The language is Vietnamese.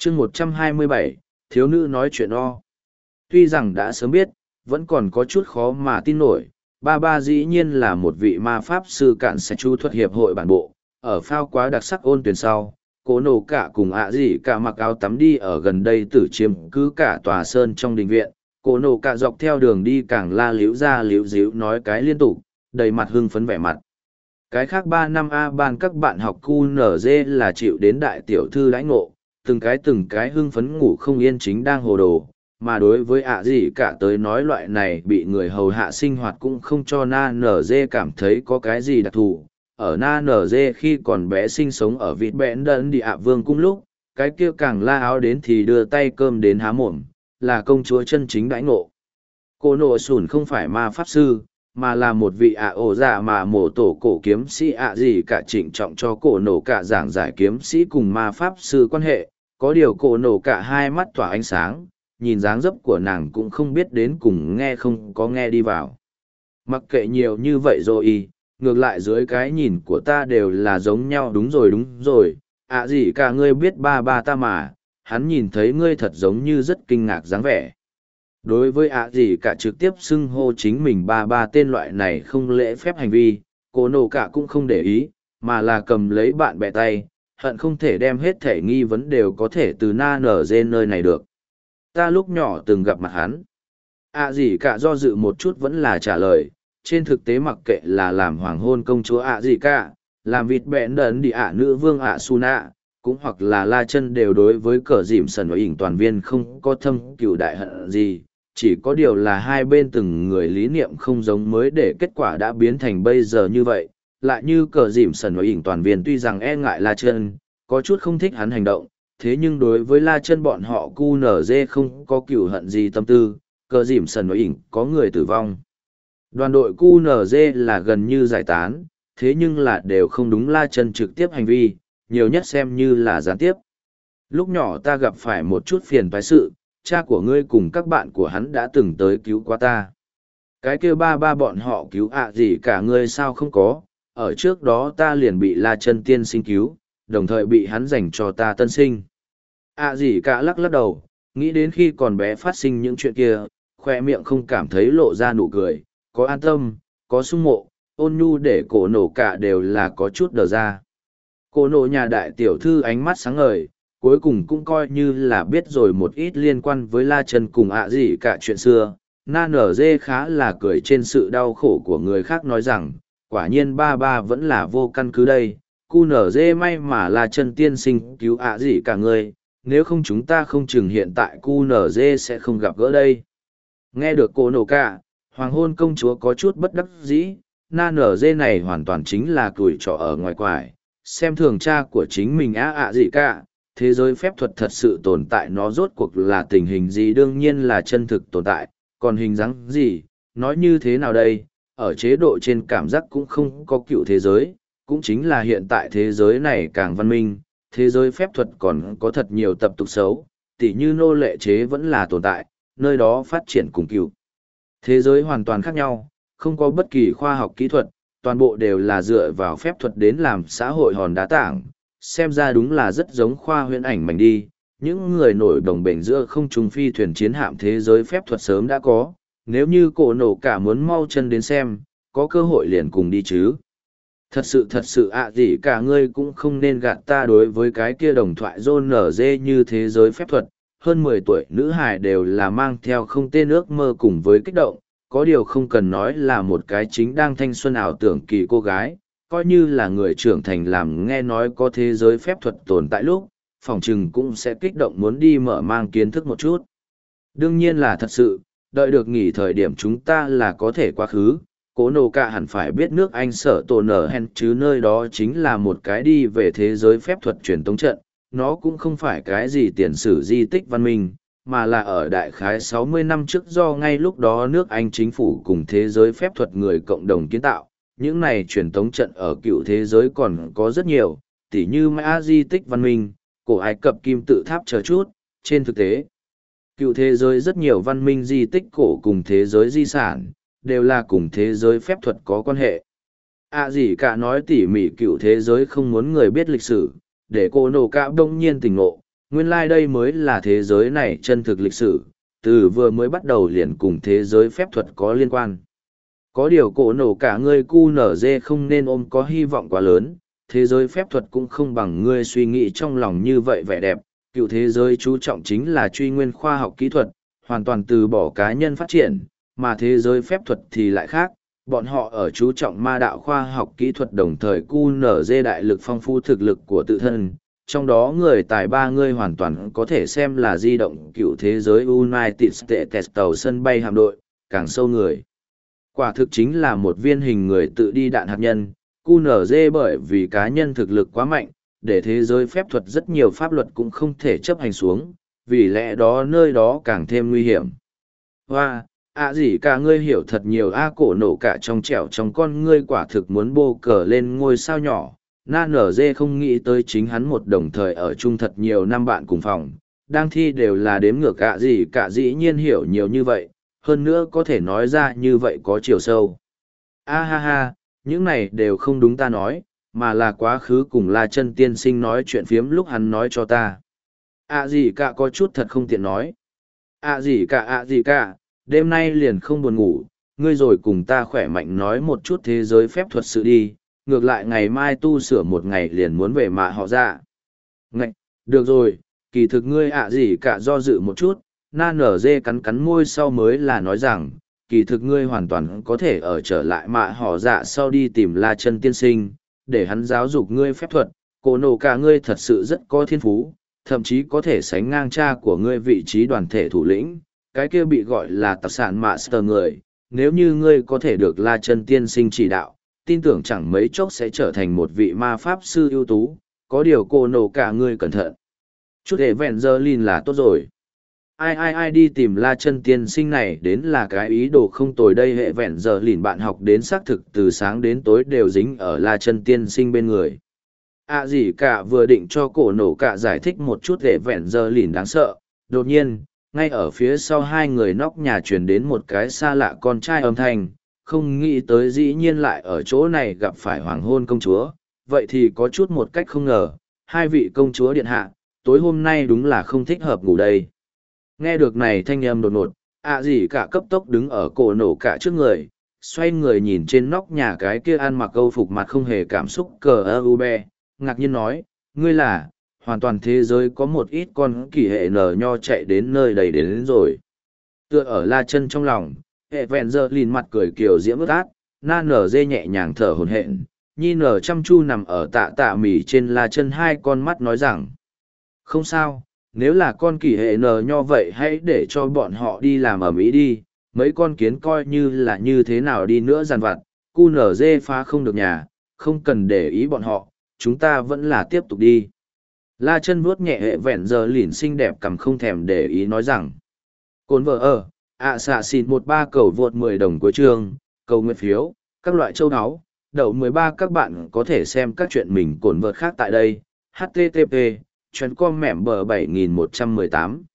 chương 127, thiếu nữ nói chuyện o. Tuy rằng đã sớm biết, vẫn còn có chút khó mà tin nổi, ba ba dĩ nhiên là một vị ma pháp sư cạn sẽ chu thuật hiệp hội bản bộ, ở phao quá đặc sắc ôn tuyển sau. Cố nổ cả cùng ạ gì cả mặc áo tắm đi ở gần đây tử chiếm cứ cả tòa sơn trong đình viện. Cố nổ cả dọc theo đường đi càng la liếu ra liếu díu nói cái liên tục, đầy mặt hưng phấn vẻ mặt. Cái khác 3 năm A ban các bạn học QNZ là chịu đến đại tiểu thư lãnh ngộ, từng cái hưng phấn ngủ không yên chính đang hồ đồ, mà đối với ạ gì cả tới nói loại này bị người hầu hạ sinh hoạt cũng không cho na nở dê cảm thấy có cái gì đặc thù. Ở na nở dê khi còn bé sinh sống ở vịt bẽn đần đi ạ vương cung lúc, cái kia càng la áo đến thì đưa tay cơm đến há mồm, là công chúa chân chính đãi ngộ. Cô nộ sủn không phải ma pháp sư, mà là một vị ạ ổ dạ mà mổ tổ cổ kiếm sĩ ạ gì cả trịnh trọng cho cổ nổ cả giảng giải kiếm sĩ cùng ma pháp sư quan hệ, có điều cổ nổ cả hai mắt tỏa ánh sáng, nhìn dáng dấp của nàng cũng không biết đến cùng nghe không có nghe đi vào. Mặc kệ nhiều như vậy rồi, ngược lại dưới cái nhìn của ta đều là giống nhau. Đúng rồi, ạ gì cả ngươi biết ba ba ta mà, hắn nhìn thấy ngươi thật giống như rất kinh ngạc dáng vẻ. Đối với ạ gì cả trực tiếp xưng hô chính mình ba ba tên loại này không lễ phép hành vi, cô nổ cả cũng không để ý, mà là cầm lấy bạn bè tay, hận không thể đem hết thể nghi vấn đều có thể từ na nở dên nơi này được. Ta lúc nhỏ từng gặp mặt hắn. ạ gì cả do dự một chút vẫn là trả lời, trên thực tế mặc kệ là làm hoàng hôn công chúa ạ gì cả, làm vịt bẹn đần đi ạ nữ vương ạ su nạ, cũng hoặc là la chân đều đối với cờ dìm sần và ỉnh toàn viên không có thâm cừu đại hận gì, chỉ có điều là hai bên từng người lý niệm không giống mới để kết quả đã biến thành bây giờ như vậy. Lại như cờ dìm sần và ỉnh toàn viên tuy rằng e ngại la chân, có chút không thích hắn hành động, thế nhưng đối với la chân bọn họ QNZ không có cừu hận gì tâm tư, cờ dìm sần và ỉnh có người tử vong. Đoàn đội QNZ là gần như giải tán, thế nhưng là đều không đúng la chân trực tiếp hành vi, nhiều nhất xem như là gián tiếp. Lúc nhỏ ta gặp phải một chút phiền toái sự, cha của ngươi cùng các bạn của hắn đã từng tới cứu qua ta. Cái kêu ba ba bọn họ cứu ạ gì cả ngươi sao không có, ở trước đó ta liền bị la chân tiên sinh cứu, đồng thời bị hắn dành cho ta tân sinh. ạ gì cả lắc lắc đầu, nghĩ đến khi còn bé phát sinh những chuyện kia, khoe miệng không cảm thấy lộ ra nụ cười, có an tâm, có sung mộ, ôn nhu để cổ nổ cả đều là có chút đờ ra. Cổ nổ nhà đại tiểu thư ánh mắt sáng ngời, cuối cùng cũng coi như là biết rồi một ít liên quan với la chân cùng ạ gì cả chuyện xưa. Na nở dê khá là cười trên sự đau khổ của người khác nói rằng, quả nhiên ba ba vẫn là vô căn cứ đây, cu nở dê may mà la chân tiên sinh cứu ạ gì cả người, nếu không chúng ta không chừng hiện tại cu nở dê sẽ không gặp gỡ đây. Nghe được cô nổ cả, hoàng hôn công chúa có chút bất đắc dĩ, na nở dê này hoàn toàn chính là tuổi trọ ở ngoài quải, xem thường cha của chính mình ạ gì cả. Thế giới phép thuật thật sự tồn tại nó rốt cuộc là tình hình gì đương nhiên là chân thực tồn tại, còn hình dáng gì, nói như thế nào đây, ở chế độ trên cảm giác cũng không có cựu thế giới, cũng chính là hiện tại thế giới này càng văn minh, thế giới phép thuật còn có thật nhiều tập tục xấu, tỉ như nô lệ chế vẫn là tồn tại, nơi đó phát triển cùng cựu. Thế giới hoàn toàn khác nhau, không có bất kỳ khoa học kỹ thuật, toàn bộ đều là dựa vào phép thuật đến làm xã hội hòn đá tảng. Xem ra đúng là rất giống khoa huyễn ảnh mảnh đi, những người nổi đồng bền giữa không trung phi thuyền chiến hạm thế giới phép thuật sớm đã có, nếu như cổ nổ cả muốn mau chân đến xem, có cơ hội liền cùng đi chứ. Thật sự ạ gì cả ngươi cũng không nên gạt ta đối với cái kia đồng thoại rôn nở dê như thế giới phép thuật, hơn 10 tuổi nữ hài đều là mang theo không tên ước mơ cùng với kích động, có điều không cần nói là một cái chính đang thanh xuân ảo tưởng kỳ cô gái. Coi như là người trưởng thành làm nghe nói có thế giới phép thuật tồn tại lúc, phỏng chừng cũng sẽ kích động muốn đi mở mang kiến thức một chút. Đương nhiên là thật sự, đợi được nghỉ thời điểm chúng ta là có thể quá khứ, cố nổ cả hẳn phải biết nước Anh sở tổ nở hen chứ nơi đó chính là một cái đi về thế giới phép thuật truyền tống trận, nó cũng không phải cái gì tiền sử di tích văn minh, mà là ở đại khái 60 năm trước do ngay lúc đó nước Anh chính phủ cùng thế giới phép thuật người cộng đồng kiến tạo. Những này truyền tống trận ở cựu thế giới còn có rất nhiều, tỉ như Mã di tích văn minh, cổ Ai Cập kim tự tháp chờ chút. Trên thực tế, cựu thế giới rất nhiều văn minh di tích cổ cùng thế giới di sản, đều là cùng thế giới phép thuật có quan hệ. Gì cả nói tỉ mỉ cựu thế giới không muốn người biết lịch sử, để cô nổ cả đông nhiên tỉnh ngộ, Nguyên lai đây mới là thế giới này chân thực lịch sử, từ vừa mới bắt đầu liền cùng thế giới phép thuật có liên quan. Có điều cổ nổ cả ngươi QNZ không nên ôm có hy vọng quá lớn, thế giới phép thuật cũng không bằng ngươi suy nghĩ trong lòng như vậy vẻ đẹp, cựu thế giới chú trọng chính là truy nguyên khoa học kỹ thuật, hoàn toàn từ bỏ cá nhân phát triển, mà thế giới phép thuật thì lại khác, bọn họ ở chú trọng ma đạo khoa học kỹ thuật đồng thời QNZ đại lực phong phú thực lực của tự thân, trong đó người tài ba ngươi hoàn toàn có thể xem là di động cựu thế giới United States tàu sân bay hạm đội, càng sâu người. Quả thực chính là một viên hình người tự đi đạn hạt nhân, QNZ bởi vì cá nhân thực lực quá mạnh, để thế giới phép thuật rất nhiều pháp luật cũng không thể chấp hành xuống, vì lẽ đó nơi đó càng thêm nguy hiểm. Hoa, gì cả ngươi hiểu thật nhiều cổ nổ cả trong trẻo trong con ngươi quả thực muốn bô cờ lên ngôi sao nhỏ. Na nở dê không nghĩ tới chính hắn một đồng thời ở chung thật nhiều năm bạn cùng phòng, đang thi đều là đếm ngược gì cả dĩ nhiên hiểu nhiều như vậy, hơn nữa có thể nói ra như vậy có chiều sâu. Ha ha, những này đều không đúng ta nói, mà là quá khứ cùng La Chân tiên sinh nói chuyện phiếm lúc hắn nói cho ta. Gì cả có chút thật không tiện nói. Gì cả, đêm nay liền không buồn ngủ, ngươi rồi cùng ta khỏe mạnh nói một chút thế giới phép thuật sự đi, ngược lại ngày mai tu sửa một ngày liền muốn về mạ họ ra. Ngạch, được rồi, kỳ thực ngươi gì cả do dự một chút, na nở dê cắn cắn môi sau mới là nói rằng, kỳ thực ngươi hoàn toàn có thể ở trở lại mạ họ dạ sau đi tìm La Chân tiên sinh, để hắn giáo dục ngươi phép thuật, cổ nổ cả ngươi thật sự rất có thiên phú, thậm chí có thể sánh ngang cha của ngươi vị trí đoàn thể thủ lĩnh, cái kia bị gọi là tạp sản master người, nếu như ngươi có thể được La Chân tiên sinh chỉ đạo, tin tưởng chẳng mấy chốc sẽ trở thành một vị ma pháp sư ưu tú, có điều cổ nổ cả ngươi cẩn thận. Chút hệ vẹn giờ lìn là tốt rồi. Ai đi tìm La Chân tiên sinh này đến là cái ý đồ không tồi đây, hệ vẹn giờ lìn bạn học đến xác thực từ sáng đến tối đều dính ở La Chân tiên sinh bên người. Gì cả vừa định cho cổ nổ cả giải thích một chút hệ vẹn giờ lìn đáng sợ, đột nhiên, ngay ở phía sau hai người nóc nhà truyền đến một cái xa lạ con trai âm thanh, không nghĩ tới dĩ nhiên lại ở chỗ này gặp phải hoàng hôn công chúa, vậy thì có chút một cách không ngờ, hai vị công chúa điện hạ, tối hôm nay đúng là không thích hợp ngủ đây. Nghe được này thanh âm đột ngột, gì cả cấp tốc đứng ở cổ nổ cả trước người, xoay người nhìn trên nóc nhà cái kia ăn mặc câu phục mặt không hề cảm xúc cờ ơ be, ngạc nhiên nói, ngươi là, hoàn toàn thế giới có một ít con kỳ hệ nở nho chạy đến nơi đầy đến rồi. Tựa ở La Chân trong lòng, hệ vẹn giờ lìn mặt cười kiều diễm ướt át, na nở dê nhẹ nhàng thở hồn hện, nhi nở chăm chu nằm ở tạ mỉ trên La Chân hai con mắt nói rằng, không sao, nếu là con kỳ hệ nở nho vậy hãy để cho bọn họ đi làm ở Mỹ đi, mấy con kiến coi như là như thế nào đi nữa giàn vặt, cu nở dê phá không được nhà, không cần để ý bọn họ, chúng ta vẫn là tiếp tục đi. La Chân vuốt nhẹ hệ vẹn giờ lìn xinh đẹp cầm không thèm để ý nói rằng, cồn vợ xạ xịn 13 cầu vượt 10 đồng cuối chương, cầu nguyện phiếu, các loại châu áo, đậu 13 các bạn có thể xem các chuyện mình cồn vợt khác tại đây, http, chuyến com mẻm bờ 7118.